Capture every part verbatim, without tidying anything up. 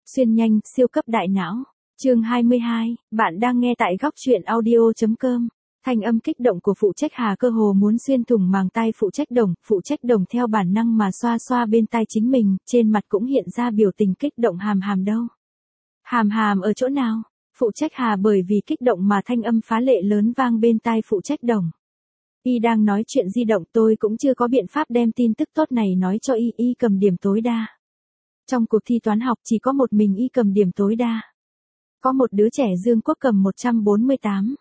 Xuyên nhanh, siêu cấp đại não. Chương hai mươi hai, bạn đang nghe tại góc truyện audio.com. Thanh âm kích động của phụ trách Hà cơ hồ muốn xuyên thủng màng tai phụ trách Đồng, phụ trách Đồng theo bản năng mà xoa xoa bên tai chính mình, trên mặt cũng hiện ra biểu tình kích động. Hàm Hàm đâu? Hàm Hàm ở chỗ nào? Phụ trách Hà bởi vì kích động mà thanh âm phá lệ lớn vang bên tai phụ trách Đồng. Y đang nói chuyện di động, tôi cũng chưa có biện pháp đem tin tức tốt này nói cho Y, Y cầm điểm tối đa. Trong cuộc thi toán học chỉ có một mình Y cầm điểm tối đa. Có một đứa trẻ Dương Quốc cầm một trăm bốn mươi tám.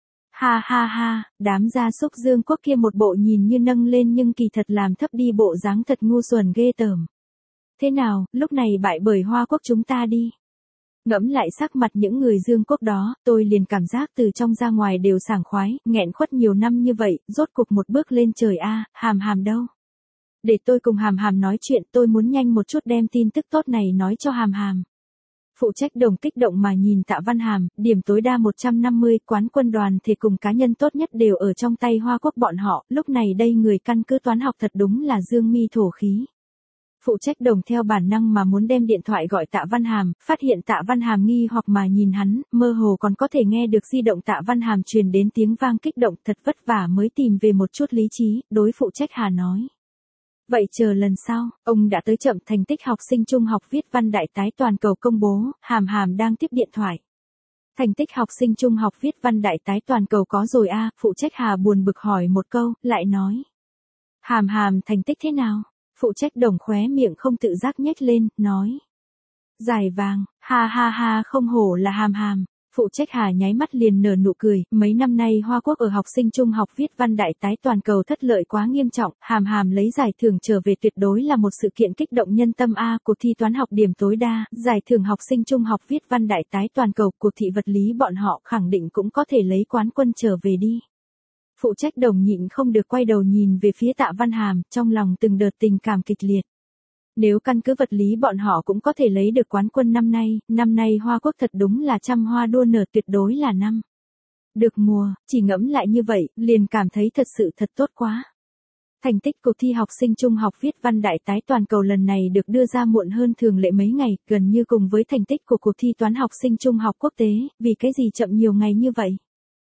Ha ha ha, đám gia súc Dương Quốc kia một bộ nhìn như nâng lên nhưng kỳ thật làm thấp đi bộ dáng thật ngu xuẩn ghê tởm. Thế nào, lúc này bại bởi Hoa Quốc chúng ta đi. Ngẫm lại sắc mặt những người Dương Quốc đó, tôi liền cảm giác từ trong ra ngoài đều sảng khoái, nghẹn khuất nhiều năm như vậy, rốt cục một bước lên trời a. Hàm Hàm đâu? Để tôi cùng Hàm Hàm nói chuyện, tôi muốn nhanh một chút đem tin tức tốt này nói cho Hàm Hàm. Phụ trách Đồng kích động mà nhìn Tạ Văn Hàm, điểm tối đa một trăm năm mươi, quán quân đoàn thể cùng cá nhân tốt nhất đều ở trong tay Hoa Quốc bọn họ, lúc này đây người căn cứ toán học thật đúng là dương mi thổ khí. Phụ trách Đồng theo bản năng mà muốn đem điện thoại gọi Tạ Văn Hàm, phát hiện Tạ Văn Hàm nghi hoặc mà nhìn hắn, mơ hồ còn có thể nghe được di động Tạ Văn Hàm truyền đến tiếng vang kích động, thật vất vả mới tìm về một chút lý trí, đối phụ trách Hà nói. Vậy chờ lần sau, ông đã tới chậm. Thành tích học sinh trung học viết văn đại tái toàn cầu công bố, Hàm Hàm đang tiếp điện thoại. Thành tích học sinh trung học viết văn đại tái toàn cầu có rồi a. Phụ trách Hà buồn bực hỏi một câu, lại nói. Hàm Hàm thành tích thế nào? Phụ trách Đồng khóe miệng không tự giác nhếch lên, nói. Giải vàng, ha ha ha, không hổ là Hàm Hàm. Phụ trách Hà nháy mắt liền nở nụ cười, mấy năm nay Hoa Quốc ở học sinh trung học viết văn đại tái toàn cầu thất lợi quá nghiêm trọng, Hàm Hàm lấy giải thưởng trở về tuyệt đối là một sự kiện kích động nhân tâm a. Cuộc thi toán học điểm tối đa, giải thưởng học sinh trung học viết văn đại tái toàn cầu, cuộc thi vật lý bọn họ khẳng định cũng có thể lấy quán quân trở về đi. Phụ trách Đồng nhịn không được quay đầu nhìn về phía Tạ Văn Hàm, trong lòng từng đợt tình cảm kịch liệt. Nếu căn cứ vật lý bọn họ cũng có thể lấy được quán quân năm nay, năm nay Hoa Quốc thật đúng là trăm hoa đua nở, tuyệt đối là năm được mùa, chỉ ngẫm lại như vậy, liền cảm thấy thật sự thật tốt quá. Thành tích cuộc thi học sinh trung học viết văn đại tái toàn cầu lần này được đưa ra muộn hơn thường lệ mấy ngày, gần như cùng với thành tích của cuộc thi toán học sinh trung học quốc tế, vì cái gì chậm nhiều ngày như vậy?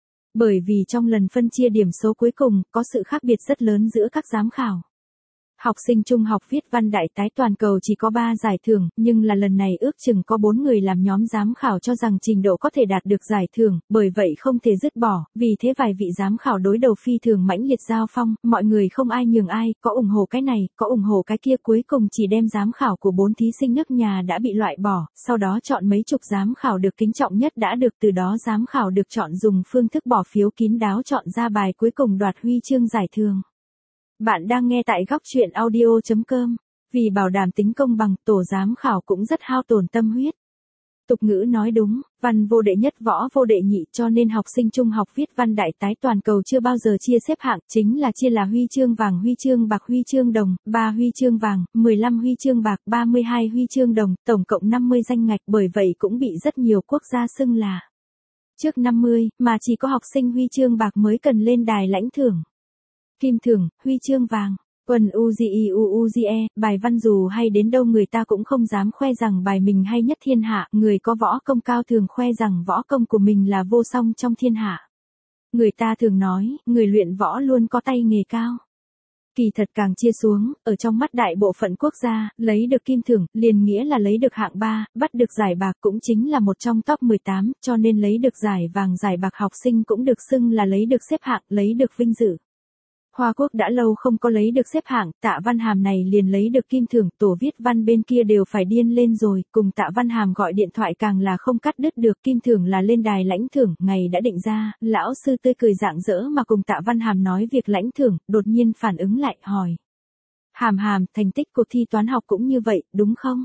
Bởi vì trong lần phân chia điểm số cuối cùng, có sự khác biệt rất lớn giữa các giám khảo. Học sinh trung học viết văn đại tái toàn cầu chỉ có ba giải thưởng, nhưng là lần này ước chừng có bốn người làm nhóm giám khảo cho rằng trình độ có thể đạt được giải thưởng, bởi vậy không thể dứt bỏ, vì thế vài vị giám khảo đối đầu phi thường mãnh liệt giao phong, mọi người không ai nhường ai, có ủng hộ cái này, có ủng hộ cái kia, cuối cùng chỉ đem giám khảo của bốn thí sinh nước nhà đã bị loại bỏ, sau đó chọn mấy chục giám khảo được kính trọng nhất đã được, từ đó giám khảo được chọn dùng phương thức bỏ phiếu kín đáo chọn ra bài cuối cùng đoạt huy chương giải thưởng. Bạn đang nghe tại góc truyện audio.com. Vì bảo đảm tính công bằng, tổ giám khảo cũng rất hao tổn tâm huyết. Tục ngữ nói đúng, văn vô đệ nhất võ vô đệ nhị, cho nên học sinh trung học viết văn đại tái toàn cầu chưa bao giờ chia xếp hạng, chính là chia là huy chương vàng, huy chương bạc, huy chương đồng, ba huy chương vàng, mười lăm huy chương bạc, ba mươi hai huy chương đồng, tổng cộng năm mươi danh ngạch, bởi vậy cũng bị rất nhiều quốc gia xưng là trước năm mươi, mà chỉ có học sinh huy chương bạc mới cần lên đài lãnh thưởng. Kim thưởng, huy chương vàng, quần u giê i u u giê e, bài văn dù hay đến đâu người ta cũng không dám khoe rằng bài mình hay nhất thiên hạ, người có võ công cao thường khoe rằng võ công của mình là vô song trong thiên hạ. Người ta thường nói, người luyện võ luôn có tay nghề cao. Kỳ thật càng chia xuống, ở trong mắt đại bộ phận quốc gia, lấy được kim thưởng, liền nghĩa là lấy được hạng ba, bắt được giải bạc cũng chính là một trong top mười tám, cho nên lấy được giải vàng giải bạc học sinh cũng được xưng là lấy được xếp hạng, lấy được vinh dự. Hoa Quốc đã lâu không có lấy được xếp hạng, Tạ Văn Hàm này liền lấy được kim thưởng, tổ viết văn bên kia đều phải điên lên rồi, cùng Tạ Văn Hàm gọi điện thoại càng là không cắt đứt được, kim thưởng là lên đài lãnh thưởng, ngày đã định ra, lão sư tươi cười rạng rỡ mà cùng Tạ Văn Hàm nói việc lãnh thưởng, đột nhiên phản ứng lại, hỏi. Hàm Hàm, thành tích cuộc thi toán học cũng như vậy, đúng không?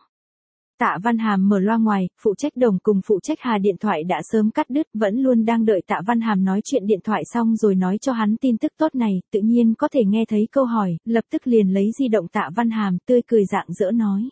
Tạ Văn Hàm mở loa ngoài, phụ trách Đồng cùng phụ trách Hà điện thoại đã sớm cắt đứt, vẫn luôn đang đợi Tạ Văn Hàm nói chuyện điện thoại xong rồi nói cho hắn tin tức tốt này, tự nhiên có thể nghe thấy câu hỏi, lập tức liền lấy di động Tạ Văn Hàm, tươi cười rạng rỡ nói.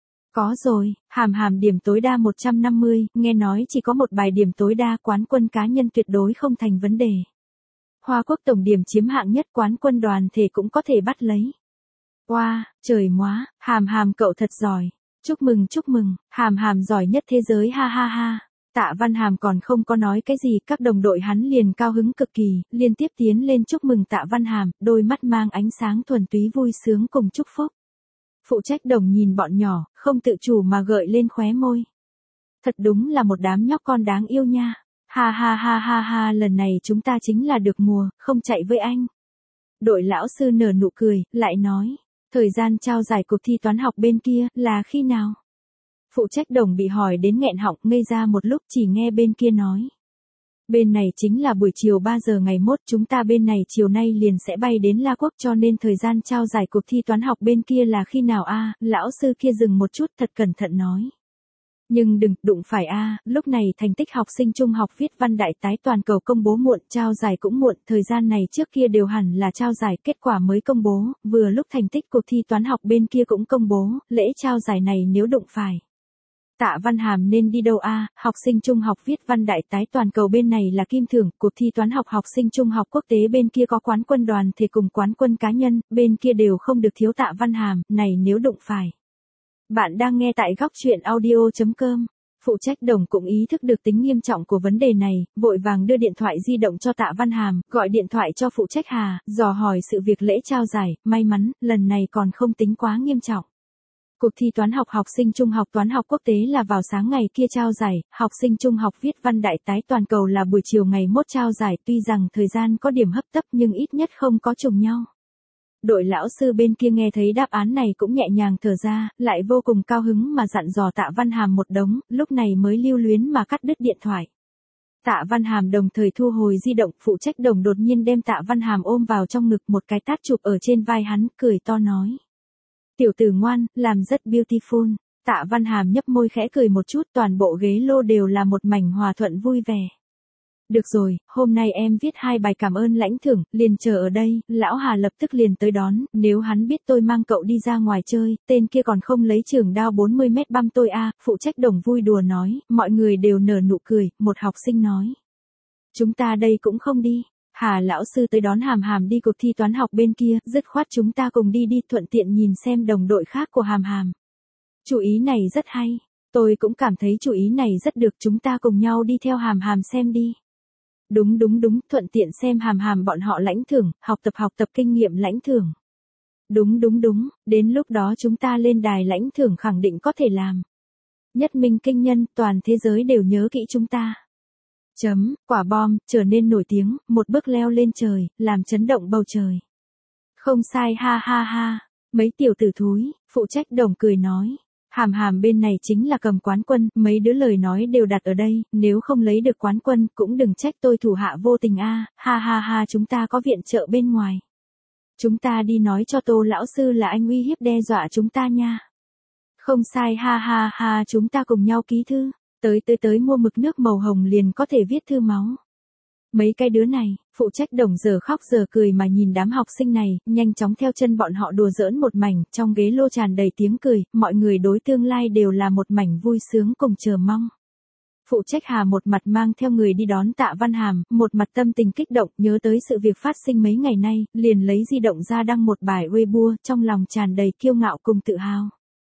Có rồi, Hàm Hàm điểm tối đa một trăm năm mươi, nghe nói chỉ có một bài điểm tối đa, quán quân cá nhân tuyệt đối không thành vấn đề. Hoa Quốc tổng điểm chiếm hạng nhất, quán quân đoàn thể cũng có thể bắt lấy. Wow, trời móa, Hàm Hàm cậu thật giỏi. Chúc mừng chúc mừng, Hàm Hàm giỏi nhất thế giới ha ha ha. Tạ Văn Hàm còn không có nói cái gì, các đồng đội hắn liền cao hứng cực kỳ, liên tiếp tiến lên chúc mừng Tạ Văn Hàm, đôi mắt mang ánh sáng thuần túy vui sướng cùng chúc phúc. Phụ trách đồng nhìn bọn nhỏ, không tự chủ mà gợi lên khóe môi. Thật đúng là một đám nhóc con đáng yêu nha. Ha ha ha ha ha, lần này chúng ta chính là được mùa, không chạy với anh. Đội lão sư nở nụ cười, lại nói, thời gian trao giải cuộc thi toán học bên kia, là khi nào? Phụ trách đồng bị hỏi đến nghẹn họng, ngây ra một lúc, chỉ nghe bên kia nói. Bên này chính là buổi chiều ba giờ ngày mốt, chúng ta bên này chiều nay liền sẽ bay đến La Quốc, cho nên thời gian trao giải cuộc thi toán học bên kia là khi nào a? Lão sư kia dừng một chút, thật cẩn thận nói. Nhưng đừng, đụng phải a, lúc này thành tích học sinh trung học viết văn đại tái toàn cầu công bố muộn, trao giải cũng muộn, thời gian này trước kia đều hẳn là trao giải, kết quả mới công bố, vừa lúc thành tích cuộc thi toán học bên kia cũng công bố, lễ trao giải này nếu đụng phải. Tạ Văn Hàm nên đi đâu a? Học sinh trung học viết văn đại tái toàn cầu bên này là kim thưởng, cuộc thi toán học học sinh trung học quốc tế bên kia có quán quân đoàn thể cùng quán quân cá nhân, bên kia đều không được thiếu Tạ Văn Hàm, này nếu đụng phải. Bạn đang nghe tại góc chuyện audio chấm com. Phụ trách đồng cũng ý thức được tính nghiêm trọng của vấn đề này, vội vàng đưa điện thoại di động cho Tạ Văn Hàm, gọi điện thoại cho phụ trách Hà, dò hỏi sự việc lễ trao giải, may mắn, lần này còn không tính quá nghiêm trọng. Cuộc thi toán học học sinh trung học toán học quốc tế là vào sáng ngày kia trao giải, học sinh trung học viết văn đại tái toàn cầu là buổi chiều ngày mốt trao giải, tuy rằng thời gian có điểm hấp tấp nhưng ít nhất không có trùng nhau. Đội lão sư bên kia nghe thấy đáp án này cũng nhẹ nhàng thở ra, lại vô cùng cao hứng mà dặn dò Tạ Văn Hàm một đống, lúc này mới lưu luyến mà cắt đứt điện thoại. Tạ Văn Hàm đồng thời thu hồi di động, phụ trách đồng đột nhiên đem Tạ Văn Hàm ôm vào trong ngực, một cái tát chụp ở trên vai hắn, cười to nói. Tiểu tử ngoan, làm rất beautiful. Tạ Văn Hàm nhấp môi khẽ cười một chút, toàn bộ ghế lô đều là một mảnh hòa thuận vui vẻ. Được rồi, hôm nay em viết hai bài cảm ơn lãnh thưởng, liền chờ ở đây, lão Hà lập tức liền tới đón, nếu hắn biết tôi mang cậu đi ra ngoài chơi, tên kia còn không lấy trường đao bốn mươi mét băm tôi a. Phụ trách đồng vui đùa nói, mọi người đều nở nụ cười, một học sinh nói. Chúng ta đây cũng không đi. Hà lão sư tới đón Hàm Hàm đi cuộc thi toán học bên kia, dứt khoát chúng ta cùng đi đi, thuận tiện nhìn xem đồng đội khác của Hàm Hàm. Chủ ý này rất hay, tôi cũng cảm thấy chủ ý này rất được, chúng ta cùng nhau đi theo Hàm Hàm xem đi. Đúng đúng đúng, thuận tiện xem Hàm Hàm bọn họ lãnh thưởng, học tập học tập kinh nghiệm lãnh thưởng. Đúng đúng đúng, đến lúc đó chúng ta lên đài lãnh thưởng khẳng định có thể làm. Nhất minh kinh nhân, toàn thế giới đều nhớ kỹ chúng ta. Chấm, quả bom, trở nên nổi tiếng, một bước leo lên trời, làm chấn động bầu trời. Không sai ha ha ha, mấy tiểu tử thúi, phụ trách đồng cười nói. Hàm Hàm bên này chính là cầm quán quân, mấy đứa lời nói đều đặt ở đây, nếu không lấy được quán quân, cũng đừng trách tôi thủ hạ vô tình a. Ha ha ha, chúng ta có viện trợ bên ngoài. Chúng ta đi nói cho Tô lão sư là anh uy hiếp đe dọa chúng ta nha. Không sai ha ha ha, chúng ta cùng nhau ký thư. Tới tới tới mua mực nước màu hồng liền có thể viết thư máu. Mấy cái đứa này, phụ trách đồng giờ khóc giờ cười mà nhìn đám học sinh này, nhanh chóng theo chân bọn họ đùa giỡn một mảnh, trong ghế lô tràn đầy tiếng cười, mọi người đối tương lai đều là một mảnh vui sướng cùng chờ mong. Phụ trách Hà một mặt mang theo người đi đón Tạ Văn Hàm, một mặt tâm tình kích động, nhớ tới sự việc phát sinh mấy ngày nay, liền lấy di động ra đăng một bài Weibo, trong lòng tràn đầy kiêu ngạo cùng tự hào.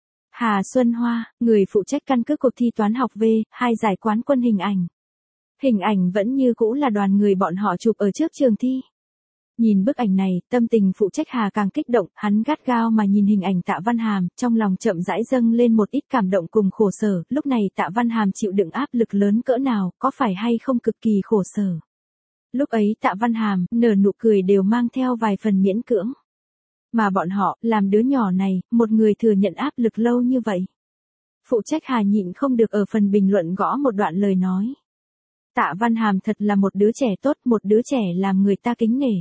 Hà Xuân Hoa, người phụ trách căn cứ cuộc thi toán học V, hai giải quán quân hình ảnh. Hình ảnh vẫn như cũ là đoàn người bọn họ chụp ở trước trường thi. Nhìn bức ảnh này, tâm tình phụ trách Hà càng kích động, hắn gắt gao mà nhìn hình ảnh Tạ Văn Hàm, trong lòng chậm rãi dâng lên một ít cảm động cùng khổ sở, lúc này Tạ Văn Hàm chịu đựng áp lực lớn cỡ nào, có phải hay không cực kỳ khổ sở. Lúc ấy Tạ Văn Hàm, nở nụ cười đều mang theo vài phần miễn cưỡng. Mà bọn họ, làm đứa nhỏ này, một người thừa nhận áp lực lâu như vậy. Phụ trách Hà nhịn không được ở phần bình luận gõ một đoạn lời nói. Tạ Văn Hàm thật là một đứa trẻ tốt, một đứa trẻ làm người ta kính nể.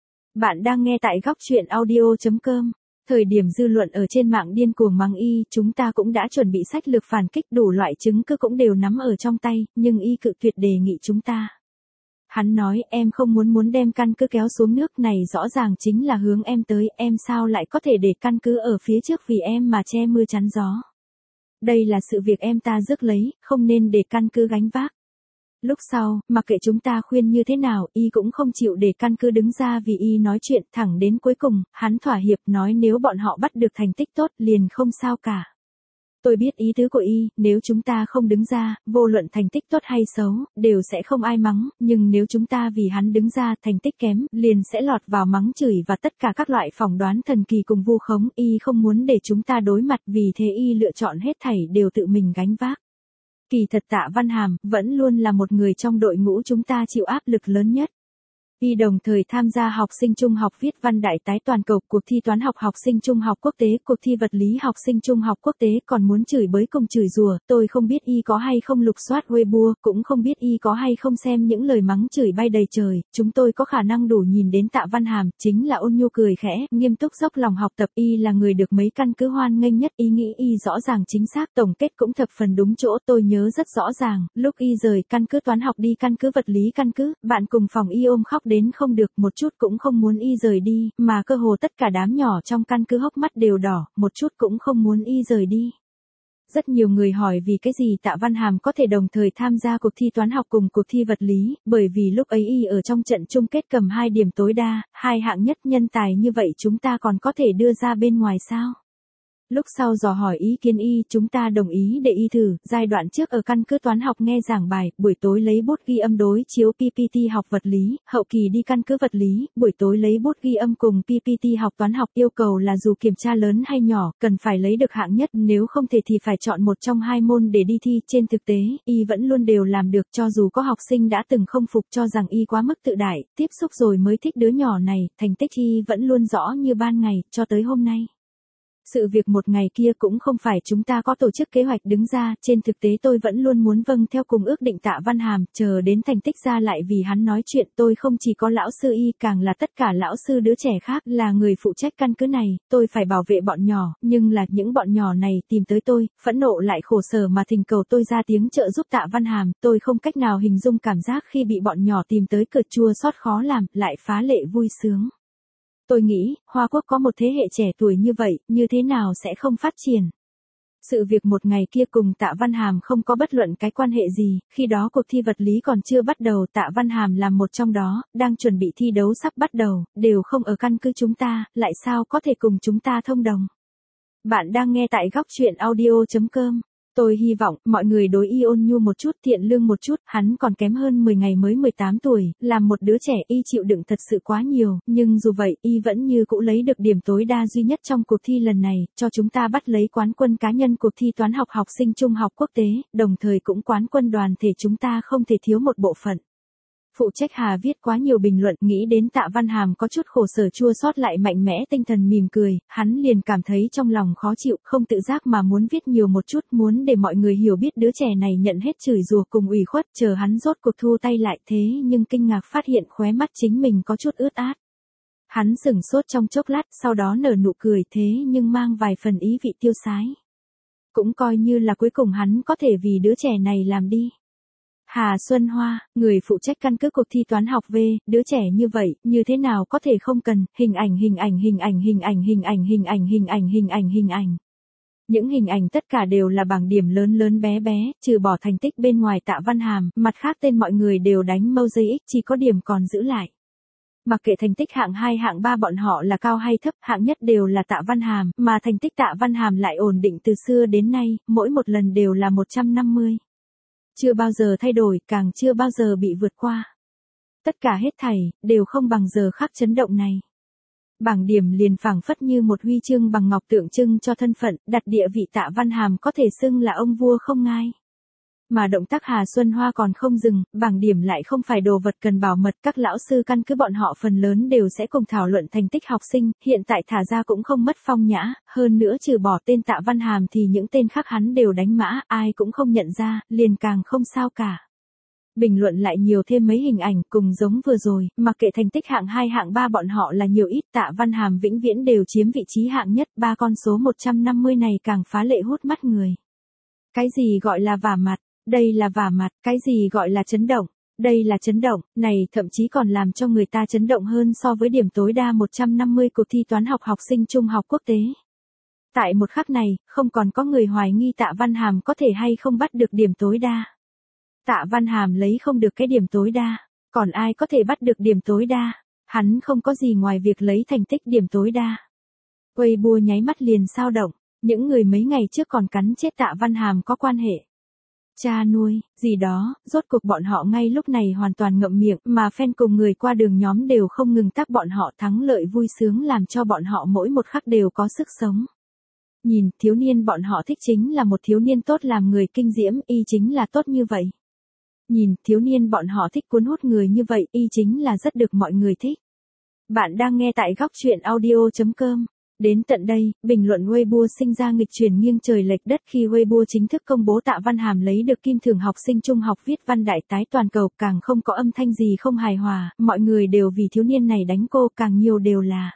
Bạn đang nghe tại góc chuyện audio chấm com. Thời điểm dư luận ở trên mạng điên cuồng mắng y, chúng ta cũng đã chuẩn bị sách lược phản kích, đủ loại chứng cứ cũng đều nắm ở trong tay, nhưng y cự tuyệt đề nghị chúng ta. Hắn nói em không muốn muốn đem căn cứ kéo xuống nước, này rõ ràng chính là hướng em tới, em sao lại có thể để căn cứ ở phía trước vì em mà che mưa chắn gió. Đây là sự việc em ta rước lấy, không nên để căn cứ gánh vác. Lúc sau, mặc kệ chúng ta khuyên như thế nào, y cũng không chịu để căn cứ đứng ra vì y nói chuyện, thẳng đến cuối cùng, hắn thỏa hiệp nói nếu bọn họ bắt được thành tích tốt liền không sao cả. Tôi biết ý tứ của y, nếu chúng ta không đứng ra, vô luận thành tích tốt hay xấu, đều sẽ không ai mắng, nhưng nếu chúng ta vì hắn đứng ra thành tích kém, liền sẽ lọt vào mắng chửi và tất cả các loại phỏng đoán thần kỳ cùng vu khống, y không muốn để chúng ta đối mặt, vì thế y lựa chọn hết thảy đều tự mình gánh vác. Kỳ thật Tạ Văn Hàm, vẫn luôn là một người trong đội ngũ chúng ta chịu áp lực lớn nhất. Y đồng thời tham gia học sinh trung học viết văn đại tái toàn cầu, cuộc thi toán học học sinh trung học quốc tế, cuộc thi vật lý học sinh trung học quốc tế, còn muốn chửi bới cùng chửi rủa, tôi không biết y có hay không lục soát Weibo, cũng không biết y có hay không xem những lời mắng chửi bay đầy trời, chúng tôi có khả năng đủ nhìn đến Tạ Văn Hàm, chính là ôn nhu cười khẽ, nghiêm túc dốc lòng học tập, y là người được mấy căn cứ hoan nghênh nhất, ý nghĩ y rõ ràng chính xác, tổng kết cũng thập phần đúng chỗ, tôi nhớ rất rõ ràng, lúc y rời căn cứ toán học đi căn cứ vật lý căn cứ, bạn cùng phòng y ôm khóc đến không được, một chút cũng không muốn y rời đi, mà cơ hồ tất cả đám nhỏ trong căn cứ hốc mắt đều đỏ, một chút cũng không muốn y rời đi. Rất nhiều người hỏi vì cái gì Tạ Văn Hàm có thể đồng thời tham gia cuộc thi toán học cùng cuộc thi vật lý, bởi vì lúc ấy y ở trong trận chung kết cầm hai điểm tối đa, hai hạng nhất, nhân tài như vậy chúng ta còn có thể đưa ra bên ngoài sao? Lúc sau dò hỏi ý kiến y, chúng ta đồng ý để y thử, giai đoạn trước ở căn cứ toán học nghe giảng bài, buổi tối lấy bút ghi âm đối chiếu pê pê tê học vật lý, hậu kỳ đi căn cứ vật lý, buổi tối lấy bút ghi âm cùng pê pê tê học toán học, yêu cầu là dù kiểm tra lớn hay nhỏ, cần phải lấy được hạng nhất, nếu không thể thì phải chọn một trong hai môn để đi thi, trên thực tế, y vẫn luôn đều làm được, cho dù có học sinh đã từng không phục cho rằng y quá mức tự đại, tiếp xúc rồi mới thích đứa nhỏ này, thành tích y vẫn luôn rõ như ban ngày, cho tới hôm nay. Sự việc một ngày kia cũng không phải chúng ta có tổ chức kế hoạch đứng ra, trên thực tế tôi vẫn luôn muốn vâng theo cùng ước định Tạ Văn Hàm, chờ đến thành tích ra lại vì hắn nói chuyện, tôi không chỉ có lão sư y, càng là tất cả lão sư đứa trẻ khác, là người phụ trách căn cứ này, tôi phải bảo vệ bọn nhỏ, nhưng là những bọn nhỏ này tìm tới tôi, phẫn nộ lại khổ sở mà thỉnh cầu tôi ra tiếng trợ giúp Tạ Văn Hàm, tôi không cách nào hình dung cảm giác khi bị bọn nhỏ tìm tới cợt chua xót khó làm, lại phá lệ vui sướng. Tôi nghĩ, Hoa Quốc có một thế hệ trẻ tuổi như vậy, như thế nào sẽ không phát triển. Sự việc một ngày kia cùng Tạ Văn Hàm không có bất luận cái quan hệ gì, khi đó cuộc thi vật lý còn chưa bắt đầu, Tạ Văn Hàm làm một trong đó, đang chuẩn bị thi đấu sắp bắt đầu, đều không ở căn cứ chúng ta, lại sao có thể cùng chúng ta thông đồng. Bạn đang nghe tại góc truyện audio chấm com. Tôi hy vọng, mọi người đối y ôn nhu một chút, thiện lương một chút, hắn còn kém hơn mười ngày mới mười tám tuổi, làm một đứa trẻ y chịu đựng thật sự quá nhiều, nhưng dù vậy, y vẫn như cũ lấy được điểm tối đa duy nhất trong cuộc thi lần này, cho chúng ta bắt lấy quán quân cá nhân cuộc thi toán học học sinh trung học quốc tế, đồng thời cũng quán quân đoàn thể chúng ta không thể thiếu một bộ phận. Phụ trách Hà viết quá nhiều bình luận, nghĩ đến Tạ Văn Hàm có chút khổ sở chua xót lại mạnh mẽ tinh thần mỉm cười, hắn liền cảm thấy trong lòng khó chịu, không tự giác mà muốn viết nhiều một chút, muốn để mọi người hiểu biết đứa trẻ này nhận hết chửi rủa cùng ủy khuất, chờ hắn rốt cuộc thu tay lại, thế nhưng kinh ngạc phát hiện khóe mắt chính mình có chút ướt át. Hắn sửng sốt trong chốc lát, sau đó nở nụ cười, thế nhưng mang vài phần ý vị tiêu sái. Cũng coi như là cuối cùng hắn có thể vì đứa trẻ này làm đi. Hà Xuân Hoa, người phụ trách căn cứ cuộc thi toán học V, đứa trẻ như vậy, như thế nào có thể không cần, hình ảnh hình ảnh hình ảnh hình ảnh hình ảnh hình ảnh hình ảnh hình ảnh hình ảnh. Những hình ảnh tất cả đều là bảng điểm lớn lớn bé bé, trừ bỏ thành tích bên ngoài Tạ Văn Hàm, mặt khác tên mọi người đều đánh mosaic, chỉ có điểm còn giữ lại. Mặc kệ thành tích hạng hai hạng ba bọn họ là cao hay thấp, hạng nhất đều là Tạ Văn Hàm, mà thành tích Tạ Văn Hàm lại ổn định từ xưa đến nay, mỗi một lần đều là một trăm năm mươi. Chưa bao giờ thay đổi, càng chưa bao giờ bị vượt qua. Tất cả hết thảy, đều không bằng giờ khắc chấn động này. Bảng điểm liền phảng phất như một huy chương bằng ngọc tượng trưng cho thân phận, đặt địa vị Tạ Văn Hàm có thể xưng là ông vua không ngai. Mà động tác Hà Xuân Hoa còn không dừng, bảng điểm lại không phải đồ vật cần bảo mật, các lão sư căn cứ bọn họ phần lớn đều sẽ cùng thảo luận thành tích học sinh, hiện tại thả ra cũng không mất phong nhã, hơn nữa trừ bỏ tên Tạ Văn Hàm thì những tên khác hắn đều đánh mã, ai cũng không nhận ra, liền càng không sao cả. Bình luận lại nhiều thêm mấy hình ảnh cùng giống vừa rồi, mặc kệ thành tích hạng hai hạng ba bọn họ là nhiều ít, Tạ Văn Hàm vĩnh viễn đều chiếm vị trí hạng nhất, ba con số một trăm năm mươi này càng phá lệ hút mắt người. Cái gì gọi là vả mặt? Đây là vả mặt, cái gì gọi là chấn động? Đây là chấn động, này thậm chí còn làm cho người ta chấn động hơn so với điểm tối đa một trăm năm mươi cuộc thi toán học học sinh trung học quốc tế. Tại một khắc này, không còn có người hoài nghi Tạ Văn Hàm có thể hay không bắt được điểm tối đa. Tạ Văn Hàm lấy không được cái điểm tối đa, còn ai có thể bắt được điểm tối đa? Hắn không có gì ngoài việc lấy thành tích điểm tối đa. Weibo nháy mắt liền sao động. Những người mấy ngày trước còn cắn chết Tạ Văn Hàm có quan hệ cha nuôi, gì đó, rốt cuộc bọn họ ngay lúc này hoàn toàn ngậm miệng, mà fan cùng người qua đường nhóm đều không ngừng tác bọn họ thắng lợi vui sướng làm cho bọn họ mỗi một khắc đều có sức sống. Nhìn, thiếu niên bọn họ thích chính là một thiếu niên tốt làm người kinh diễm, y chính là tốt như vậy. Nhìn, thiếu niên bọn họ thích cuốn hút người như vậy, y chính là rất được mọi người thích. Bạn đang nghe tại góc truyện audio.com. Đến tận đây, bình luận Weibo sinh ra nghịch chuyển nghiêng trời lệch đất khi Weibo chính thức công bố Tạ Văn Hàm lấy được kim thưởng học sinh trung học viết văn đại tái toàn cầu, càng không có âm thanh gì không hài hòa, mọi người đều vì thiếu niên này đánh cô, càng nhiều đều là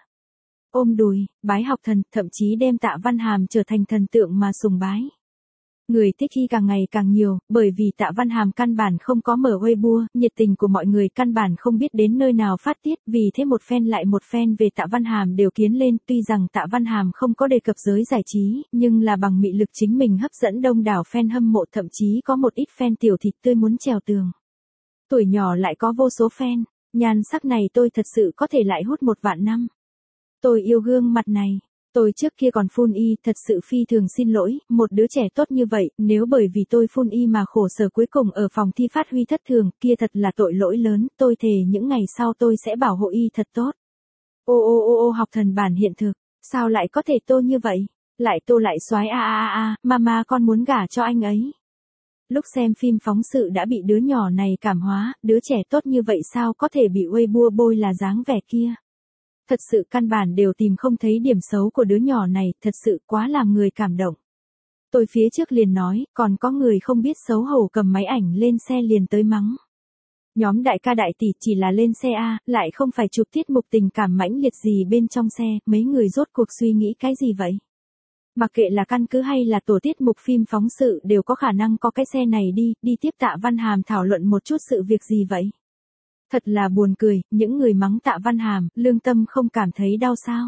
ôm đùi, bái học thần, thậm chí đem Tạ Văn Hàm trở thành thần tượng mà sùng bái. Người thích y càng ngày càng nhiều, bởi vì Tạ Văn Hàm căn bản không có mở Weibo, nhiệt tình của mọi người căn bản không biết đến nơi nào phát tiết, vì thế một fan lại một fan về Tạ Văn Hàm đều kiến lên, tuy rằng Tạ Văn Hàm không có đề cập giới giải trí, nhưng là bằng mị lực chính mình hấp dẫn đông đảo fan hâm mộ, thậm chí có một ít fan tiểu thịt tươi muốn trèo tường. Tuổi nhỏ lại có vô số fan, nhan sắc này tôi thật sự có thể lại hút một vạn năm. Tôi yêu gương mặt này. Tôi trước kia còn phun y, thật sự phi thường xin lỗi, một đứa trẻ tốt như vậy, nếu bởi vì tôi phun y mà khổ sở cuối cùng ở phòng thi phát huy thất thường, kia thật là tội lỗi lớn, tôi thề những ngày sau tôi sẽ bảo hộ y thật tốt. Ô ô ô ô học thần bản hiện thực, sao lại có thể tô như vậy? Lại tô lại soái a a a a, mama con muốn gả cho anh ấy. Lúc xem phim phóng sự đã bị đứa nhỏ này cảm hóa, đứa trẻ tốt như vậy sao có thể bị Weibo bôi là dáng vẻ kia. Thật sự căn bản đều tìm không thấy điểm xấu của đứa nhỏ này, thật sự quá làm người cảm động. Tôi phía trước liền nói, còn có người không biết xấu hổ cầm máy ảnh lên xe liền tới mắng. Nhóm đại ca đại tỷ chỉ là lên xe A, lại không phải chụp tiết mục tình cảm mãnh liệt gì bên trong xe, mấy người rốt cuộc suy nghĩ cái gì vậy? Mặc kệ là căn cứ hay là tổ tiết mục phim phóng sự đều có khả năng có cái xe này đi, đi tiếp Tạ Văn Hàm thảo luận một chút sự việc gì vậy? Thật là buồn cười, những người mắng Tạ Văn Hàm, lương tâm không cảm thấy đau sao?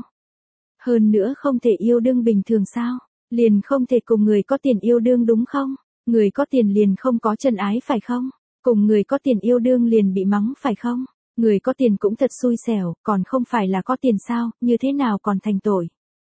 Hơn nữa không thể yêu đương bình thường sao? Liền không thể cùng người có tiền yêu đương đúng không? Người có tiền liền không có chân ái phải không? Cùng người có tiền yêu đương liền bị mắng phải không? Người có tiền cũng thật xui xẻo, còn không phải là có tiền sao, như thế nào còn thành tội?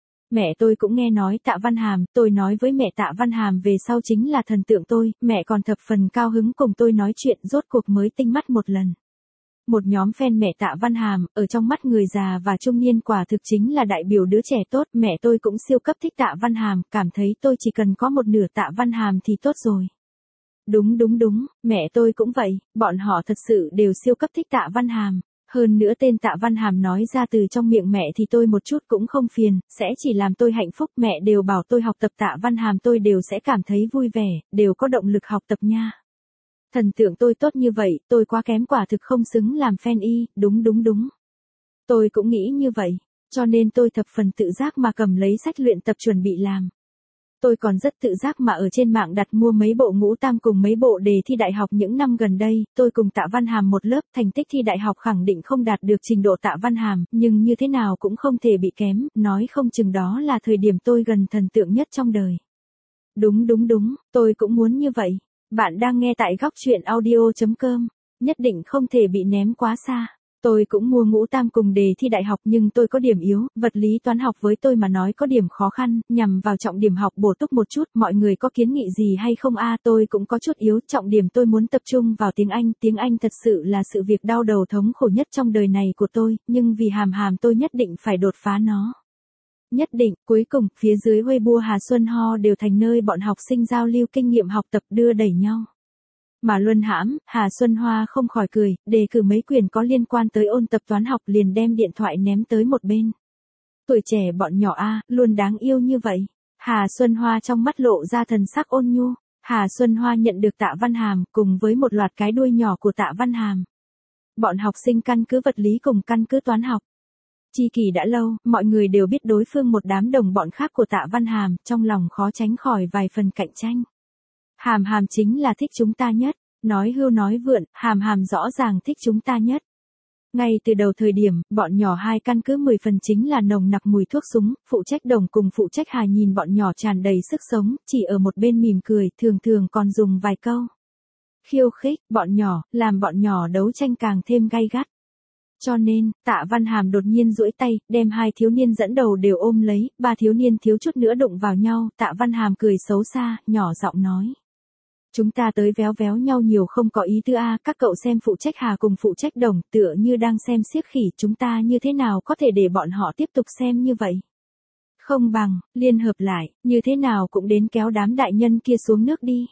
Mẹ tôi cũng nghe nói Tạ Văn Hàm, tôi nói với mẹ Tạ Văn Hàm về sau chính là thần tượng tôi, mẹ còn thập phần cao hứng cùng tôi nói chuyện, rốt cuộc mới tinh mắt một lần. Một nhóm fan mẹ Tạ Văn Hàm, ở trong mắt người già và trung niên quả thực chính là đại biểu đứa trẻ tốt, mẹ tôi cũng siêu cấp thích Tạ Văn Hàm, cảm thấy tôi chỉ cần có một nửa Tạ Văn Hàm thì tốt rồi. Đúng đúng đúng, mẹ tôi cũng vậy, bọn họ thật sự đều siêu cấp thích Tạ Văn Hàm. Hơn nữa tên Tạ Văn Hàm nói ra từ trong miệng mẹ thì tôi một chút cũng không phiền, sẽ chỉ làm tôi hạnh phúc, mẹ đều bảo tôi học tập Tạ Văn Hàm tôi đều sẽ cảm thấy vui vẻ, đều có động lực học tập nha. Thần tượng tôi tốt như vậy, tôi quá kém quả thực không xứng làm fan y, đúng đúng đúng. Tôi cũng nghĩ như vậy, cho nên tôi thập phần tự giác mà cầm lấy sách luyện tập chuẩn bị làm. Tôi còn rất tự giác mà ở trên mạng đặt mua mấy bộ ngũ tam cùng mấy bộ đề thi đại học những năm gần đây, tôi cùng Tạ Văn Hàm một lớp, thành tích thi đại học khẳng định không đạt được trình độ Tạ Văn Hàm, nhưng như thế nào cũng không thể bị kém, nói không chừng đó là thời điểm tôi gần thần tượng nhất trong đời. Đúng đúng đúng, tôi cũng muốn như vậy. Bạn đang nghe tại góc truyện audio.com, nhất định không thể bị ném quá xa. Tôi cũng mua ngũ tam cùng đề thi đại học nhưng tôi có điểm yếu, vật lý toán học với tôi mà nói có điểm khó khăn, nhằm vào trọng điểm học bổ túc một chút, mọi người có kiến nghị gì hay không a? Tôi cũng có chút yếu, trọng điểm tôi muốn tập trung vào tiếng Anh, tiếng Anh thật sự là sự việc đau đầu thống khổ nhất trong đời này của tôi, nhưng vì Hàm Hàm tôi nhất định phải đột phá nó. Nhất định, cuối cùng, phía dưới Weibo Hà Xuân Ho đều thành nơi bọn học sinh giao lưu kinh nghiệm học tập đưa đẩy nhau. Mà Luân Hãm, Hà Xuân Hoa không khỏi cười, đề cử mấy quyền có liên quan tới ôn tập toán học liền đem điện thoại ném tới một bên. Tuổi trẻ bọn nhỏ a, luôn đáng yêu như vậy. Hà Xuân Hoa trong mắt lộ ra thần sắc ôn nhu. Hà Xuân Hoa nhận được Tạ Văn Hàm cùng với một loạt cái đuôi nhỏ của Tạ Văn Hàm. Bọn học sinh căn cứ vật lý cùng căn cứ toán học. Chi kỳ đã lâu, mọi người đều biết đối phương một đám đồng bọn khác của Tạ Văn Hàm, trong lòng khó tránh khỏi vài phần cạnh tranh. Hàm Hàm chính là thích chúng ta nhất, nói hưu nói vượn, Hàm Hàm rõ ràng thích chúng ta nhất. Ngay từ đầu thời điểm, bọn nhỏ hai căn cứ mười phần chính là nồng nặc mùi thuốc súng, phụ trách Đồng cùng phụ trách Hà nhìn bọn nhỏ tràn đầy sức sống, chỉ ở một bên mỉm cười, thường thường còn dùng vài câu khiêu khích bọn nhỏ, làm bọn nhỏ đấu tranh càng thêm gay gắt. Cho nên, Tạ Văn Hàm đột nhiên duỗi tay, đem hai thiếu niên dẫn đầu đều ôm lấy, ba thiếu niên thiếu chút nữa đụng vào nhau, Tạ Văn Hàm cười xấu xa, nhỏ giọng nói. Chúng ta tới véo véo nhau nhiều không có ý tư a, các cậu xem phụ trách Hà cùng phụ trách Đồng, tựa như đang xem xiếc khỉ, chúng ta như thế nào có thể để bọn họ tiếp tục xem như vậy. Không bằng, liên hợp lại, như thế nào cũng đến kéo đám đại nhân kia xuống nước đi.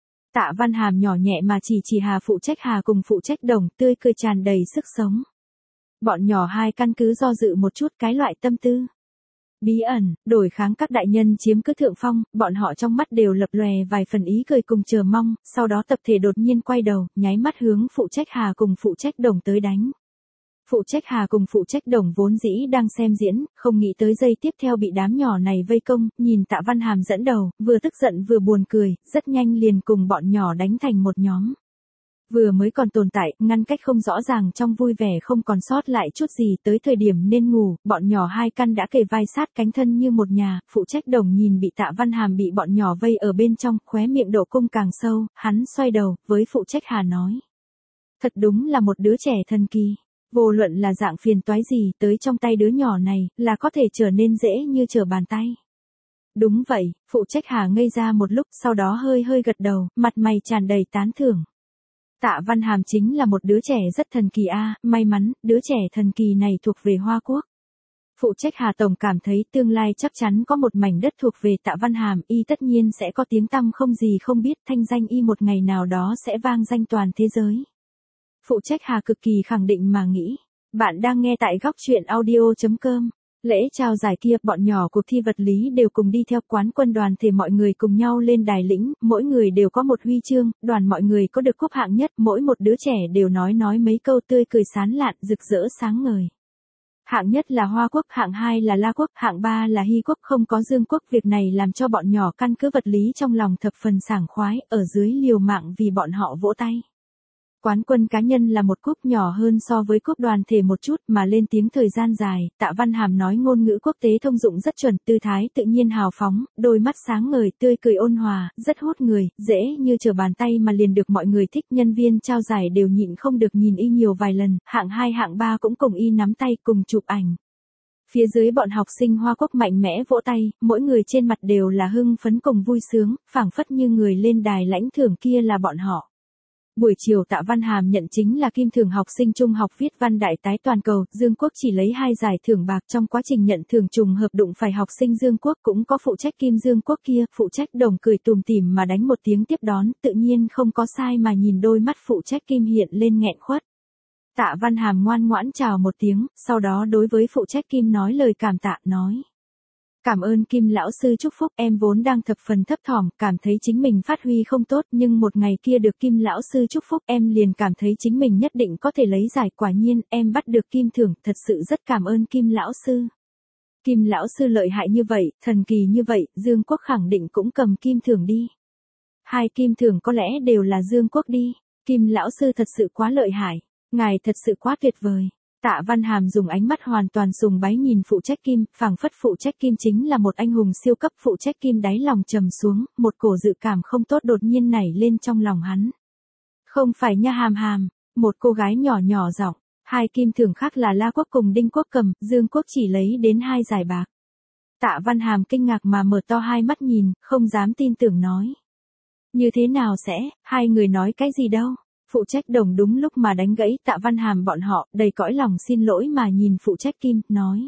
Tạ Văn Hàm nhỏ nhẹ mà chỉ chỉ Hà phụ trách Hà cùng phụ trách Đồng, tươi cười tràn đầy sức sống. Bọn nhỏ hai căn cứ do dự một chút cái loại tâm tư. Bí ẩn, đổi kháng các đại nhân chiếm cứ thượng phong, bọn họ trong mắt đều lập lòe vài phần ý cười cùng chờ mong, sau đó tập thể đột nhiên quay đầu, nháy mắt hướng phụ trách Hà cùng phụ trách Đồng tới đánh. Phụ trách Hà cùng phụ trách Đồng vốn dĩ đang xem diễn, không nghĩ tới giây tiếp theo bị đám nhỏ này vây công, nhìn Tạ Văn Hàm dẫn đầu, vừa tức giận vừa buồn cười, rất nhanh liền cùng bọn nhỏ đánh thành một nhóm. Vừa mới còn tồn tại, ngăn cách không rõ ràng trong vui vẻ không còn sót lại chút gì, tới thời điểm nên ngủ, bọn nhỏ hai căn đã kề vai sát cánh thân như một nhà, phụ trách Đồng nhìn bị Tạ Văn Hàm bị bọn nhỏ vây ở bên trong, khóe miệng độ cung càng sâu, hắn xoay đầu, với phụ trách Hà nói. Thật đúng là một đứa trẻ thần kỳ, vô luận là dạng phiền toái gì tới trong tay đứa nhỏ này, là có thể trở nên dễ như trở bàn tay. Đúng vậy, phụ trách Hà ngây ra một lúc, sau đó hơi hơi gật đầu, mặt mày tràn đầy tán thưởng. Tạ Văn Hàm chính là một đứa trẻ rất thần kỳ a, may mắn, đứa trẻ thần kỳ này thuộc về Hoa Quốc. Phụ trách Hà Tổng cảm thấy tương lai chắc chắn có một mảnh đất thuộc về Tạ Văn Hàm, y tất nhiên sẽ có tiếng tăm không gì không biết, thanh danh y một ngày nào đó sẽ vang danh toàn thế giới. Phụ trách Hà cực kỳ khẳng định mà nghĩ. Bạn đang nghe tại góc truyện audio chấm com. Lễ trao giải kia, bọn nhỏ cuộc thi vật lý đều cùng đi theo quán quân đoàn thể, mọi người cùng nhau lên đài lĩnh, mỗi người đều có một huy chương, đoàn mọi người có được cúp hạng nhất, mỗi một đứa trẻ đều nói nói mấy câu tươi cười sán lạn, rực rỡ sáng ngời. Hạng nhất là Hoa Quốc, hạng hai là La Quốc, hạng ba là Hy Quốc, không có Dương Quốc, việc này làm cho bọn nhỏ căn cứ vật lý trong lòng thập phần sảng khoái, ở dưới liều mạng vì bọn họ vỗ tay. Quán quân cá nhân là một cúp nhỏ hơn so với cúp đoàn thể một chút mà lên tiếng thời gian dài, Tạ Văn Hàm nói ngôn ngữ quốc tế thông dụng rất chuẩn, tư thái tự nhiên hào phóng, đôi mắt sáng ngời, tươi cười ôn hòa, rất hút người, dễ như trở bàn tay mà liền được mọi người thích, nhân viên trao giải đều nhịn không được nhìn y nhiều vài lần, hạng hai hạng ba cũng cùng y nắm tay cùng chụp ảnh. Phía dưới bọn học sinh Hoa Quốc mạnh mẽ vỗ tay, mỗi người trên mặt đều là hưng phấn cùng vui sướng, phảng phất như người lên đài lãnh thưởng kia là bọn họ. Buổi chiều Tạ Văn Hàm nhận chính là kim thưởng học sinh trung học viết văn đại tái toàn cầu, Dương Quốc chỉ lấy hai giải thưởng bạc, trong quá trình nhận thưởng trùng hợp đụng phải học sinh Dương Quốc, cũng có phụ trách Kim Dương Quốc kia, phụ trách Đồng cười tùm tìm mà đánh một tiếng tiếp đón, tự nhiên không có sai mà nhìn đôi mắt phụ trách Kim hiện lên nghẹn khuất. Tạ Văn Hàm ngoan ngoãn chào một tiếng, sau đó đối với phụ trách Kim nói lời cảm tạ, nói. Cảm ơn Kim lão sư chúc phúc, em vốn đang thập phần thấp thỏm, cảm thấy chính mình phát huy không tốt, nhưng một ngày kia được Kim lão sư chúc phúc, em liền cảm thấy chính mình nhất định có thể lấy giải, quả nhiên, em bắt được kim thưởng, thật sự rất cảm ơn Kim lão sư. Kim lão sư lợi hại như vậy, thần kỳ như vậy, Dương Quốc khẳng định cũng cầm kim thưởng đi. Hai kim thưởng có lẽ đều là Dương Quốc đi, Kim lão sư thật sự quá lợi hại, ngài thật sự quá tuyệt vời. Tạ Văn Hàm dùng ánh mắt hoàn toàn sùng bái nhìn phụ trách Kim, phảng phất phụ trách Kim chính là một anh hùng siêu cấp, phụ trách Kim đáy lòng trầm xuống, một cổ dự cảm không tốt đột nhiên nảy lên trong lòng hắn. Không phải nha Hàm Hàm, một cô gái nhỏ nhỏ giọng, hai kim thưởng khác là La Quốc cùng Đinh Quốc cầm, Dương Quốc chỉ lấy đến hai giải bạc. Tạ Văn Hàm kinh ngạc mà mở to hai mắt nhìn, không dám tin tưởng nói. Như thế nào sẽ, hai người nói cái gì đâu? Phụ trách Đồng đúng lúc mà đánh gãy Tạ Văn Hàm bọn họ, đầy cõi lòng xin lỗi mà nhìn phụ trách Kim, nói.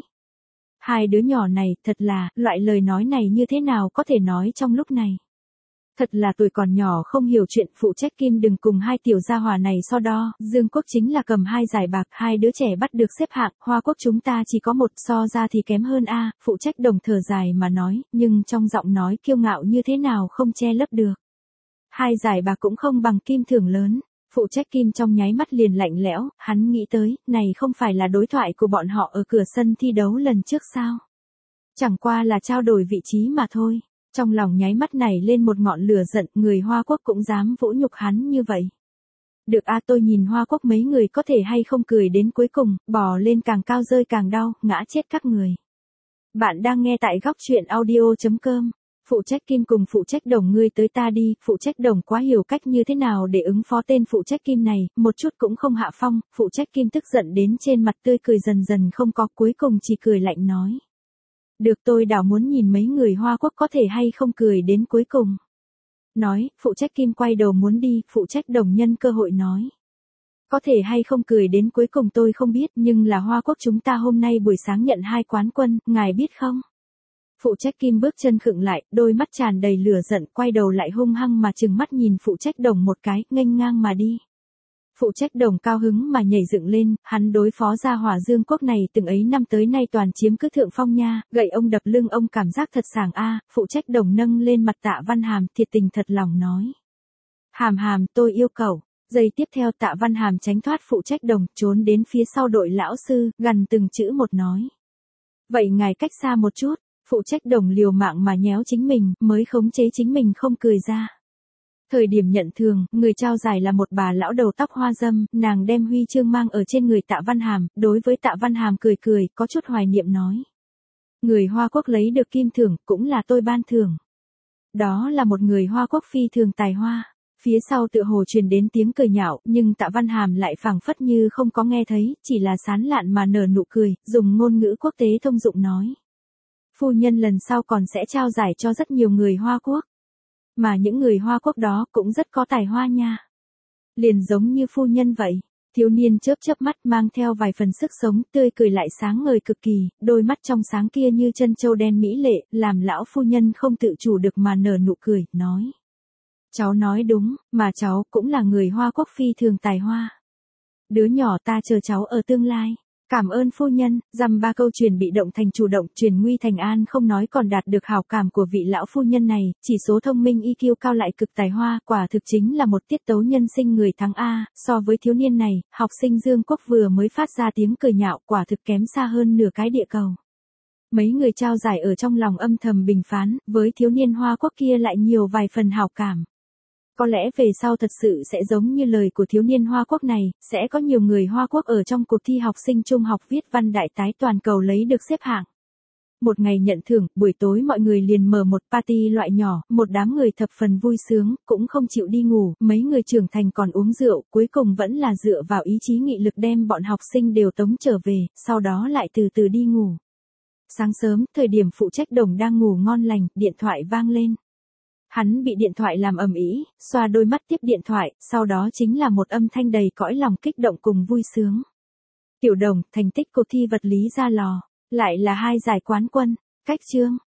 Hai đứa nhỏ này, thật là, loại lời nói này như thế nào có thể nói trong lúc này. Thật là tuổi còn nhỏ không hiểu chuyện, phụ trách Kim đừng cùng hai tiểu gia hỏa này so đo, Dương Quốc chính là cầm hai giải bạc, hai đứa trẻ bắt được xếp hạng, Hoa Quốc chúng ta chỉ có một, so ra thì kém hơn a, phụ trách Đồng thở dài mà nói, nhưng trong giọng nói kiêu ngạo như thế nào không che lấp được. Hai giải bạc cũng không bằng kim thưởng lớn. Phụ trách Kim trong nháy mắt liền lạnh lẽo, hắn nghĩ tới, này không phải là đối thoại của bọn họ ở cửa sân thi đấu lần trước sao? Chẳng qua là trao đổi vị trí mà thôi. Trong lòng nháy mắt này lên một ngọn lửa giận, người Hoa Quốc cũng dám vũ nhục hắn như vậy. Được a, tôi nhìn Hoa Quốc mấy người có thể hay không cười đến cuối cùng, bò lên càng cao rơi càng đau, ngã chết các người. Bạn đang nghe tại góc truyện audio chấm com. Phụ trách Kim cùng phụ trách Đồng ngươi tới ta đi, phụ trách Đồng quá hiểu cách như thế nào để ứng phó tên phụ trách Kim này, một chút cũng không hạ phong, phụ trách Kim tức giận đến trên mặt tươi cười dần dần không có, cuối cùng chỉ cười lạnh nói. Được, tôi đảo muốn nhìn mấy người Hoa Quốc có thể hay không cười đến cuối cùng. Nói, phụ trách Kim quay đầu muốn đi, phụ trách Đồng nhân cơ hội nói. Có thể hay không cười đến cuối cùng tôi không biết, nhưng là Hoa Quốc chúng ta hôm nay buổi sáng nhận hai quán quân, ngài biết không? Phụ trách Kim bước chân khựng lại, đôi mắt tràn đầy lửa giận, quay đầu lại hung hăng mà trừng mắt nhìn phụ trách Đồng một cái, nghênh ngang mà đi. Phụ trách Đồng cao hứng mà nhảy dựng lên, hắn đối phó ra Hỏa Dương quốc này từng ấy năm tới nay toàn chiếm cứ thượng phong nha, gậy ông đập lưng ông cảm giác thật sảng a. Phụ trách Đồng nâng lên mặt Tạ Văn Hàm, thiệt tình thật lòng nói. Hàm Hàm, tôi yêu cầu. Giây tiếp theo Tạ Văn Hàm tránh thoát phụ trách Đồng, trốn đến phía sau đội lão sư, gần từng chữ một nói. Vậy ngài cách xa một chút, phụ trách Đồng liều mạng mà nhéo chính mình, mới khống chế chính mình không cười ra. Thời điểm nhận thường, người trao giải là một bà lão đầu tóc hoa dâm, nàng đem huy chương mang ở trên người Tạ Văn Hàm, đối với Tạ Văn Hàm cười cười, có chút hoài niệm nói. Người Hoa Quốc lấy được kim thưởng, cũng là tôi ban thưởng. Đó là một người Hoa Quốc phi thường tài hoa. Phía sau tựa hồ truyền đến tiếng cười nhạo, nhưng Tạ Văn Hàm lại phảng phất như không có nghe thấy, chỉ là sán lạn mà nở nụ cười, dùng ngôn ngữ quốc tế thông dụng nói. Phu nhân lần sau còn sẽ trao giải cho rất nhiều người Hoa Quốc. Mà những người Hoa Quốc đó cũng rất có tài hoa nha. Liền giống như phu nhân vậy. Thiếu niên chớp chớp mắt mang theo vài phần sức sống, tươi cười lại sáng ngời cực kỳ, đôi mắt trong sáng kia như chân châu đen mỹ lệ, làm lão phu nhân không tự chủ được mà nở nụ cười, nói. Cháu nói đúng, mà cháu cũng là người Hoa Quốc phi thường tài hoa. Đứa nhỏ ta chờ cháu ở tương lai. Cảm ơn phu nhân, dăm ba câu truyền bị động thành chủ động, truyền nguy thành an không nói còn đạt được hảo cảm của vị lão phu nhân này, chỉ số thông minh i kiu cao lại cực tài hoa, quả thực chính là một tiết tấu nhân sinh người thắng A, so với thiếu niên này, học sinh Dương Quốc vừa mới phát ra tiếng cười nhạo, quả thực kém xa hơn nửa cái địa cầu. Mấy người trao giải ở trong lòng âm thầm bình phán, với thiếu niên Hoa Quốc kia lại nhiều vài phần hảo cảm. Có lẽ về sau thật sự sẽ giống như lời của thiếu niên Hoa Quốc này, sẽ có nhiều người Hoa Quốc ở trong cuộc thi học sinh trung học viết văn đại tái toàn cầu lấy được xếp hạng. Một ngày nhận thưởng, buổi tối mọi người liền mở một party loại nhỏ, một đám người thập phần vui sướng, cũng không chịu đi ngủ, mấy người trưởng thành còn uống rượu, cuối cùng vẫn là dựa vào ý chí nghị lực đem bọn học sinh đều tống trở về, sau đó lại từ từ đi ngủ. Sáng sớm, thời điểm phụ trách Đồng đang ngủ ngon lành, điện thoại vang lên. Hắn bị điện thoại làm ầm ĩ, xoa đôi mắt tiếp điện thoại, sau đó chính là một âm thanh đầy cõi lòng kích động cùng vui sướng. Tiểu Đồng, thành tích cuộc thi vật lý ra lò, lại là hai giải quán quân, cách chương.